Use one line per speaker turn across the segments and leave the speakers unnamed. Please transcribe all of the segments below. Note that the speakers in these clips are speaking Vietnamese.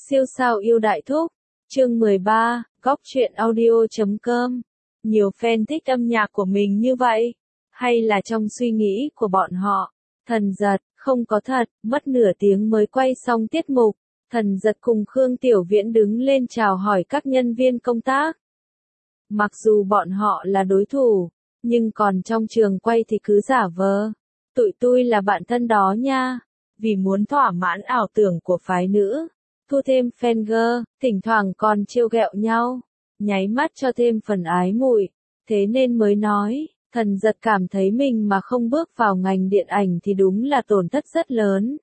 Siêu sao yêu đại thúc. Chương 13, Góc truyện audio.com. Nhiều fan thích âm nhạc của mình như vậy. Hay là trong suy nghĩ của bọn họ. Thần giật, không có thật, mất nửa tiếng mới quay xong tiết mục. Thần giật cùng Khương Tiểu Viễn đứng lên chào hỏi các nhân viên công tác. Mặc dù bọn họ là đối thủ, nhưng còn trong trường quay thì cứ giả vờ. Tụi tôi là bạn thân đó nha. Vì muốn thỏa mãn ảo tưởng của phái nữ. Thu thêm fan girl, thỉnh thoảng còn trêu ghẹo nhau, nháy mắt cho thêm phần ái muội, thế nên mới nói, thần giật cảm thấy mình mà không bước vào ngành điện ảnh thì đúng là tổn thất rất lớn.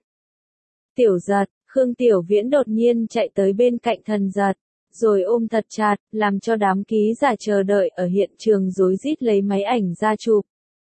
Tiểu giật, Khương Tiểu Viễn đột nhiên chạy tới bên cạnh thần giật, rồi ôm thật chặt, làm cho đám ký giả chờ đợi ở hiện trường rối rít lấy máy ảnh ra chụp.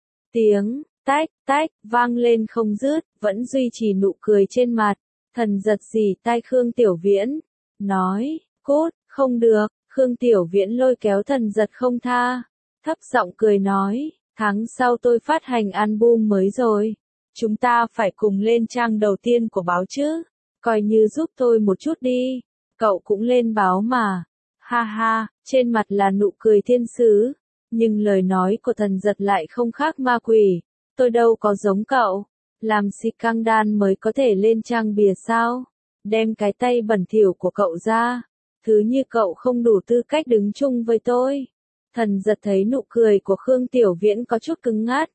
Tiếng tách tách vang lên không dứt, vẫn duy trì nụ cười trên mặt. Thần giật dì tai Khương Tiểu Viễn, nói, cút, không được. Khương Tiểu Viễn lôi kéo thần giật không tha, thấp giọng cười nói, tháng sau tôi phát hành album mới rồi, chúng ta phải cùng lên trang đầu tiên của báo chứ, coi như giúp tôi một chút đi, cậu cũng lên báo mà, ha ha, trên mặt là nụ cười thiên sứ, nhưng lời nói của thần giật lại không khác ma quỷ, tôi đâu có giống cậu. Làm xì căng đan mới có thể lên trang bìa sao? Đem cái tay bẩn thỉu của cậu ra. Thứ như cậu không đủ tư cách đứng chung với tôi. Thần giật thấy nụ cười của Khương Tiểu Viễn có chút cứng ngắt.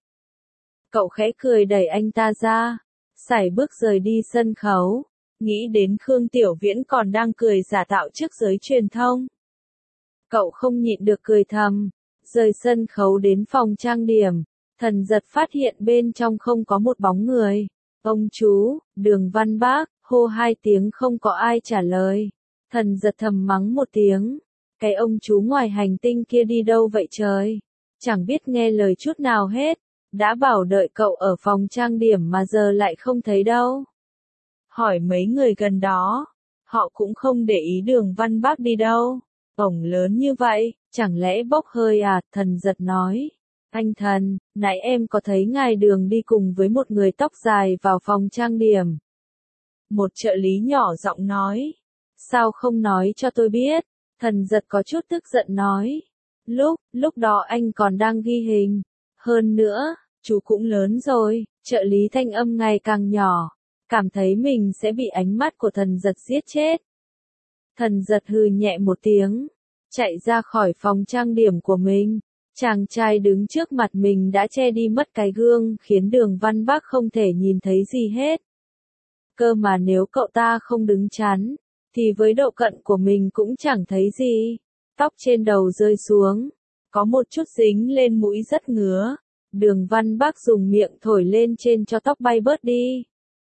Cậu khẽ cười đẩy anh ta ra. Sải bước rời đi sân khấu. Nghĩ đến Khương Tiểu Viễn còn đang cười giả tạo trước giới truyền thông. Cậu không nhịn được cười thầm. Rời sân khấu đến phòng trang điểm. Thần giật phát hiện bên trong không có một bóng người. Ông chú, Đường Văn Bác, hô hai tiếng không có ai trả lời. Thần giật thầm mắng một tiếng. Cái ông chú ngoài hành tinh kia đi đâu vậy trời? Chẳng biết nghe lời chút nào hết. Đã bảo đợi cậu ở phòng trang điểm mà giờ lại không thấy đâu. Hỏi mấy người gần đó. Họ cũng không để ý Đường Văn Bác đi đâu. Ổng lớn như vậy, chẳng lẽ bốc hơi à? Thần giật nói. Anh thần, nãy em có thấy ngài Đường đi cùng với một người tóc dài vào phòng trang điểm. Một trợ lý nhỏ giọng nói. Sao không nói cho tôi biết? Thần giật có chút tức giận nói. Lúc đó anh còn đang ghi hình. Hơn nữa, chú cũng lớn rồi, trợ lý thanh âm ngày càng nhỏ. Cảm thấy mình sẽ bị ánh mắt của thần giật giết chết. Thần giật hừ nhẹ một tiếng. Chạy ra khỏi phòng trang điểm của mình. Chàng trai đứng trước mặt mình đã che đi mất cái gương khiến Đường Văn Bác không thể nhìn thấy gì hết. Cơ mà nếu cậu ta không đứng chắn, thì với độ cận của mình cũng chẳng thấy gì. Tóc trên đầu rơi xuống, có một chút dính lên mũi rất ngứa. Đường Văn Bác dùng miệng thổi lên trên cho tóc bay bớt đi.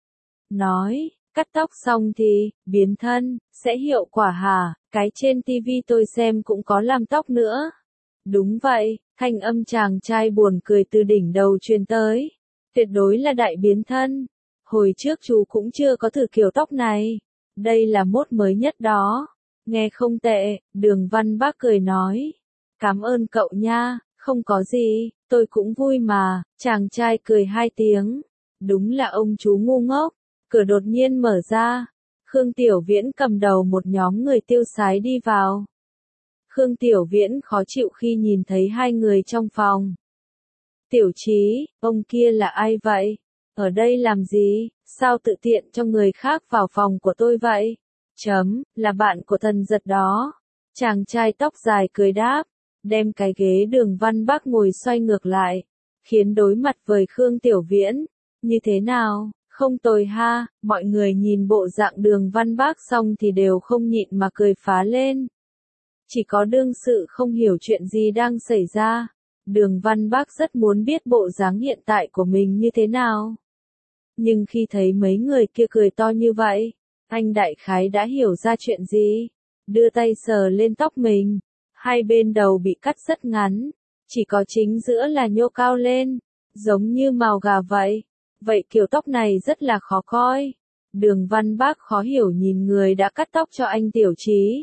Nói, cắt tóc xong thì, biến thân, sẽ hiệu quả hả? Cái trên TV tôi xem cũng có làm tóc nữa. Đúng vậy, thanh âm chàng trai buồn cười từ đỉnh đầu truyền tới. Tuyệt đối là đại biến thân. Hồi trước chú cũng chưa có thử kiểu tóc này. Đây là mốt mới nhất đó. Nghe không tệ, Đường Văn Bác cười nói. Cảm ơn cậu nha, không có gì, tôi cũng vui mà. Chàng trai cười hai tiếng. Đúng là ông chú ngu ngốc. Cửa đột nhiên mở ra. Khương Tiểu Viễn cầm đầu một nhóm người tiêu sái đi vào. Khương Tiểu Viễn khó chịu khi nhìn thấy hai người trong phòng. Tiểu Chí, ông kia là ai vậy? Ở đây làm gì? Sao tự tiện cho người khác vào phòng của tôi vậy? Là bạn của thần giật đó. Chàng trai tóc dài cười đáp, đem cái ghế Đường Văn Bác ngồi xoay ngược lại, khiến đối mặt với Khương Tiểu Viễn. Như thế nào? Không tồi ha, mọi người nhìn bộ dạng Đường Văn Bác xong thì đều không nhịn mà cười phá lên. Chỉ có đương sự không hiểu chuyện gì đang xảy ra. Đường Văn Bác rất muốn biết bộ dáng hiện tại của mình như thế nào. Nhưng khi thấy mấy người kia cười to như vậy, anh đại khái đã hiểu ra chuyện gì. Đưa tay sờ lên tóc mình. Hai bên đầu bị cắt rất ngắn. Chỉ có chính giữa là nhô cao lên. Giống như mào gà vậy. Vậy kiểu tóc này rất là khó coi. Đường Văn Bác khó hiểu nhìn người đã cắt tóc cho anh Tiểu Chí.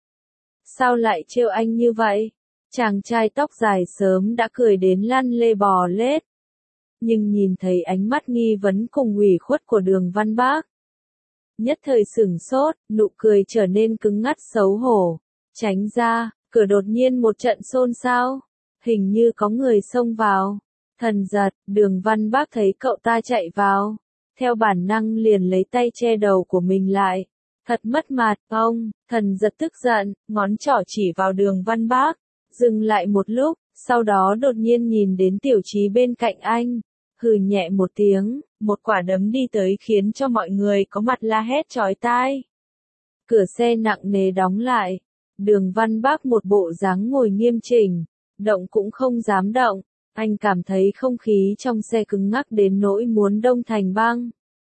Sao lại trêu anh như vậy? Chàng trai tóc dài sớm đã cười đến lăn lê bò lết. Nhưng nhìn thấy ánh mắt nghi vấn cùng ủy khuất của Đường Văn Bác. Nhất thời sửng sốt, nụ cười trở nên cứng ngắt xấu hổ. Tránh ra, cửa đột nhiên một trận xôn xao. Hình như có người xông vào. Thần giật, Đường Văn Bác thấy cậu ta chạy vào. Theo bản năng liền lấy tay che đầu của mình lại. Thật mất mặt, ông, thần giật tức giận, ngón trỏ chỉ vào Đường Văn Bác. Dừng lại một lúc, sau đó đột nhiên nhìn đến Tiểu Chí bên cạnh anh. Hừ nhẹ một tiếng, một quả đấm đi tới khiến cho mọi người có mặt la hét chói tai. Cửa xe nặng nề đóng lại. Đường Văn Bác một bộ dáng ngồi nghiêm chỉnh, động cũng không dám động. Anh cảm thấy không khí trong xe cứng ngắc đến nỗi muốn đông thành băng.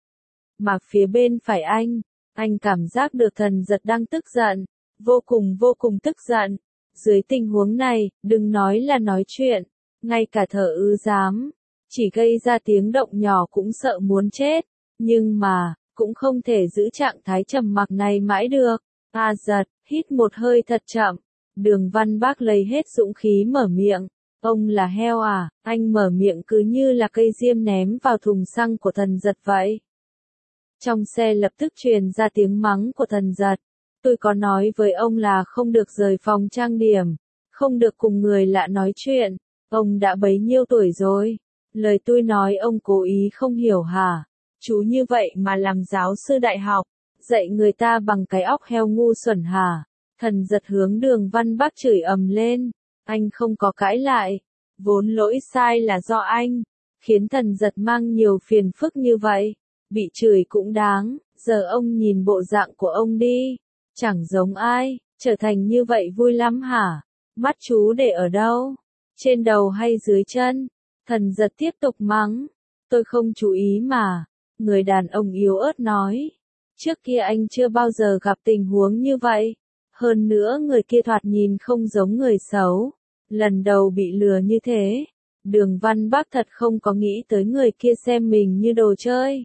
Mà phía bên phải anh cảm giác được thần giật đang tức giận, vô cùng tức giận. Dưới tình huống này, đừng nói là nói chuyện, ngay cả thở ư dám, chỉ gây ra tiếng động nhỏ cũng sợ muốn chết, nhưng mà, cũng không thể giữ trạng thái trầm mặc này mãi được. Giật, hít một hơi thật chậm, Đường Văn Bác lấy hết dũng khí mở miệng. Ông là heo à? Anh mở miệng cứ như là cây diêm ném vào thùng xăng của thần giật vậy. Trong xe lập tức truyền ra tiếng mắng của thần giật. Tôi có nói với ông là không được rời phòng trang điểm, không được cùng người lạ nói chuyện. Ông đã bấy nhiêu tuổi rồi? Lời tôi nói ông cố ý không hiểu hả? Chú như vậy mà làm giáo sư đại học, dạy người ta bằng cái óc heo ngu xuẩn hả? Thần giật hướng Đường Văn Bác chửi ầm lên. Anh không có cãi lại. Vốn lỗi sai là do anh, khiến thần giật mang nhiều phiền phức như vậy. Bị chửi cũng đáng, giờ ông nhìn bộ dạng của ông đi. Chẳng giống ai, trở thành như vậy vui lắm hả? Mắt chú để ở đâu? Trên đầu hay dưới chân? Thần giật tiếp tục mắng. Tôi không chú ý mà. Người đàn ông yếu ớt nói. Trước kia anh chưa bao giờ gặp tình huống như vậy. Hơn nữa người kia thoạt nhìn không giống người xấu. Lần đầu bị lừa như thế. Đường Văn Bác thật không có nghĩ tới người kia xem mình như đồ chơi.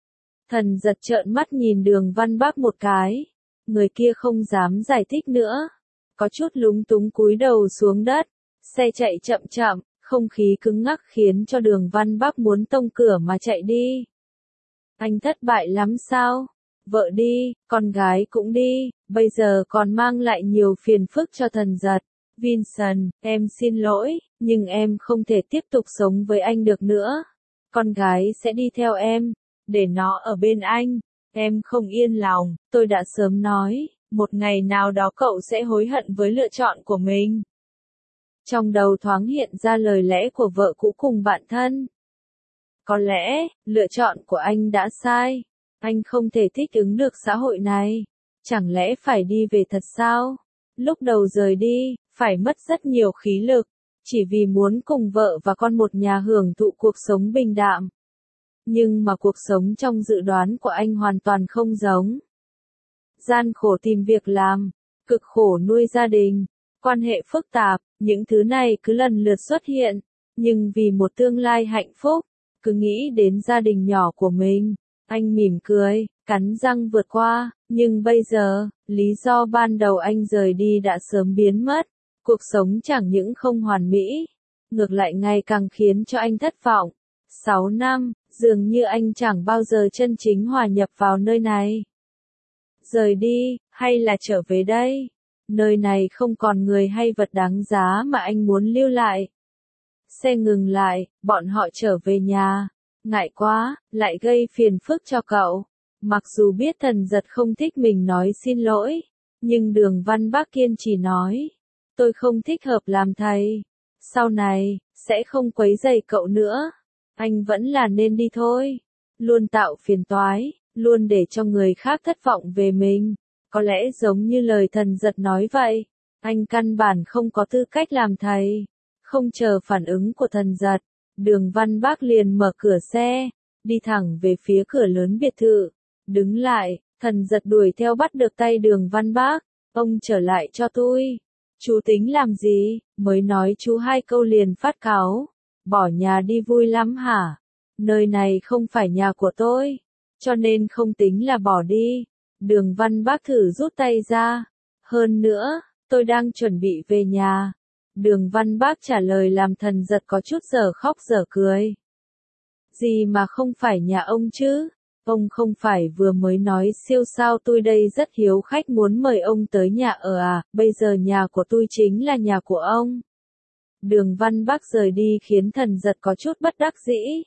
Thần giật trợn mắt nhìn Đường Văn Bác một cái. Người kia không dám giải thích nữa. Có chút lúng túng cúi đầu xuống đất. Xe chạy chậm chậm, không khí cứng ngắc khiến cho Đường Văn Bác muốn tông cửa mà chạy đi. Anh thất bại lắm sao? Vợ đi, con gái cũng đi, bây giờ còn mang lại nhiều phiền phức cho thần giật. Vincent, em xin lỗi, nhưng em không thể tiếp tục sống với anh được nữa. Con gái sẽ đi theo em, để nó ở bên anh. Em không yên lòng, tôi đã sớm nói, một ngày nào đó cậu sẽ hối hận với lựa chọn của mình. Trong đầu thoáng hiện ra lời lẽ của vợ cũ cùng bạn thân. Có lẽ, lựa chọn của anh đã sai. Anh không thể thích ứng được xã hội này. Chẳng lẽ phải đi về thật sao? Lúc đầu rời đi, phải mất rất nhiều khí lực, chỉ vì muốn cùng vợ và con một nhà hưởng thụ cuộc sống bình đạm. Nhưng mà cuộc sống trong dự đoán của anh hoàn toàn không giống. Gian khổ tìm việc làm, cực khổ nuôi gia đình, quan hệ phức tạp, những thứ này cứ lần lượt xuất hiện, nhưng vì một tương lai hạnh phúc, cứ nghĩ đến gia đình nhỏ của mình. Anh mỉm cười, cắn răng vượt qua, nhưng bây giờ, lý do ban đầu anh rời đi đã sớm biến mất. Cuộc sống chẳng những không hoàn mỹ, ngược lại ngày càng khiến cho anh thất vọng. 6 năm, dường như anh chẳng bao giờ chân chính hòa nhập vào nơi này. Rời đi, hay là trở về đây? Nơi này không còn người hay vật đáng giá mà anh muốn lưu lại. Xe ngừng lại, bọn họ trở về nhà. Ngại quá, lại gây phiền phức cho cậu. Mặc dù biết thần giật không thích mình nói xin lỗi, nhưng Đường Văn Bác kiên trì nói. Tôi không thích hợp làm thầy. Sau này, sẽ không quấy rầy cậu nữa. Anh vẫn là nên đi thôi. Luôn tạo phiền toái, luôn để cho người khác thất vọng về mình. Có lẽ giống như lời thần giật nói vậy. Anh căn bản không có tư cách làm thầy. Không chờ phản ứng của thần giật, Đường Văn Bác liền mở cửa xe, đi thẳng về phía cửa lớn biệt thự. Đứng lại, thần giật đuổi theo bắt được tay Đường Văn Bác. Ông trở lại cho tôi. Chú tính làm gì? Mới nói chú 2 câu liền phát cáu. Bỏ nhà đi vui lắm hả? Nơi này không phải nhà của tôi, cho nên không tính là bỏ đi. Đường Văn Bác thử rút tay ra. Hơn nữa, tôi đang chuẩn bị về nhà. Đường Văn Bác trả lời làm thần giật có chút giờ khóc giờ cười. Gì mà không phải nhà ông chứ? Ông không phải vừa mới nói siêu sao tôi đây rất hiếu khách muốn mời ông tới nhà ở à, bây giờ nhà của tôi chính là nhà của ông. Đường Văn Bắc rời đi khiến Thần Giật có chút bất đắc dĩ.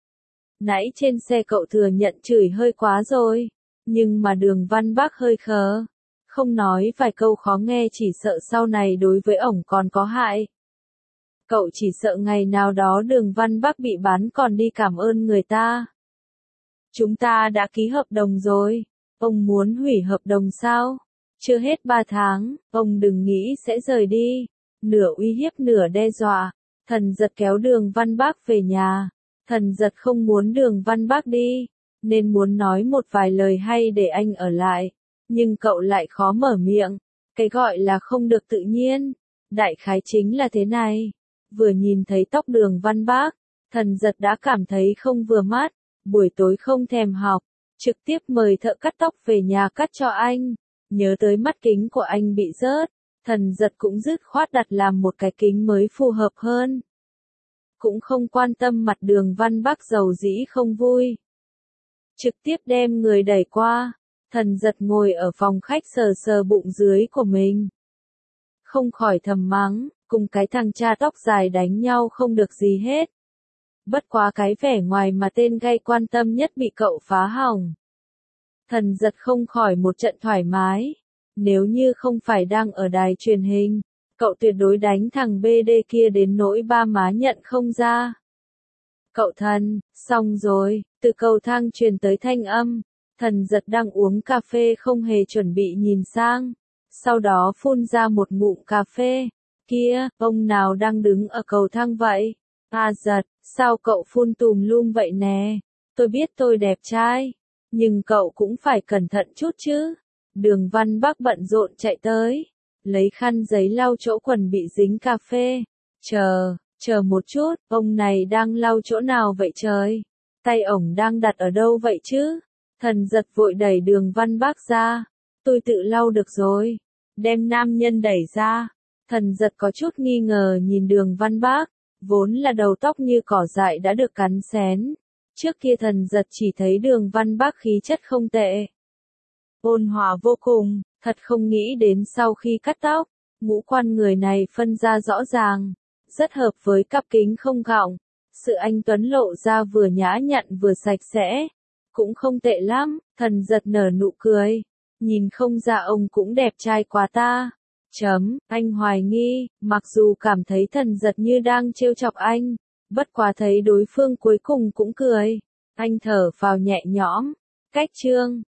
Nãy trên xe cậu thừa nhận chửi hơi quá rồi, nhưng mà Đường Văn Bắc hơi khờ. Không nói vài câu khó nghe chỉ sợ sau này đối với ổng còn có hại. Cậu chỉ sợ ngày nào đó Đường Văn Bắc bị bán còn đi cảm ơn người ta. Chúng ta đã ký hợp đồng rồi, ông muốn hủy hợp đồng sao? Chưa hết 3 tháng, ông đừng nghĩ sẽ rời đi. Nửa uy hiếp nửa đe dọa, Thần Giật kéo Đường Văn Bắc về nhà. Thần Giật không muốn Đường Văn Bắc đi, nên muốn nói một vài lời hay để anh ở lại. Nhưng cậu lại khó mở miệng, cái gọi là không được tự nhiên. Đại khái chính là thế này, vừa nhìn thấy tóc Đường Văn Bắc, Thần Giật đã cảm thấy không vừa mắt. Buổi tối không thèm học, trực tiếp mời thợ cắt tóc về nhà cắt cho anh. Nhớ tới mắt kính của anh bị rớt, Thần Giật cũng dứt khoát đặt làm một cái kính mới phù hợp hơn. Cũng không quan tâm mặt Đường Văn Bắc dầu dĩ không vui. Trực tiếp đem người đẩy qua, Thần Giật ngồi ở phòng khách sờ sờ bụng dưới của mình. Không khỏi thầm mắng, cùng cái thằng cha tóc dài đánh nhau không được gì hết. Bất quá cái vẻ ngoài mà tên gay quan tâm nhất bị cậu phá hỏng. Thần Giật không khỏi một trận thoải mái. Nếu như không phải đang ở đài truyền hình, cậu tuyệt đối đánh thằng BD kia đến nỗi ba má nhận không ra. Cậu Thần, xong rồi, từ cầu thang truyền tới thanh âm. Thần Giật đang uống cà phê không hề chuẩn bị nhìn sang. Sau đó phun ra một ngụm cà phê. Kia, ông nào đang đứng ở cầu thang vậy? Giật, sao cậu phun tùm lum vậy nè? Tôi biết tôi đẹp trai, nhưng cậu cũng phải cẩn thận chút chứ. Đường Văn Bắc bận rộn chạy tới, lấy khăn giấy lau chỗ quần bị dính cà phê. Chờ một chút, ông này đang lau chỗ nào vậy trời? Tay ổng đang đặt ở đâu vậy chứ? Thần Giật vội đẩy Đường Văn Bắc ra. Tôi tự lau được rồi. Đem nam nhân đẩy ra. Thần Giật có chút nghi ngờ nhìn Đường Văn Bắc. Vốn là đầu tóc như cỏ dại đã được cắn xén. Trước kia Thần Giật chỉ thấy Đường Văn Bắc khí chất không tệ. Ôn hòa vô cùng, thật không nghĩ đến sau khi cắt tóc, ngũ quan người này phân ra rõ ràng, rất hợp với cặp kính không gọng. Sự anh tuấn lộ ra vừa nhã nhặn vừa sạch sẽ, cũng không tệ lắm. Thần Giật nở nụ cười, nhìn không ra ông cũng đẹp trai quá ta. Anh hoài nghi, mặc dù cảm thấy Thần Giật như đang trêu chọc anh, bất quá thấy đối phương cuối cùng cũng cười. Anh thở phào nhẹ nhõm, cách chương.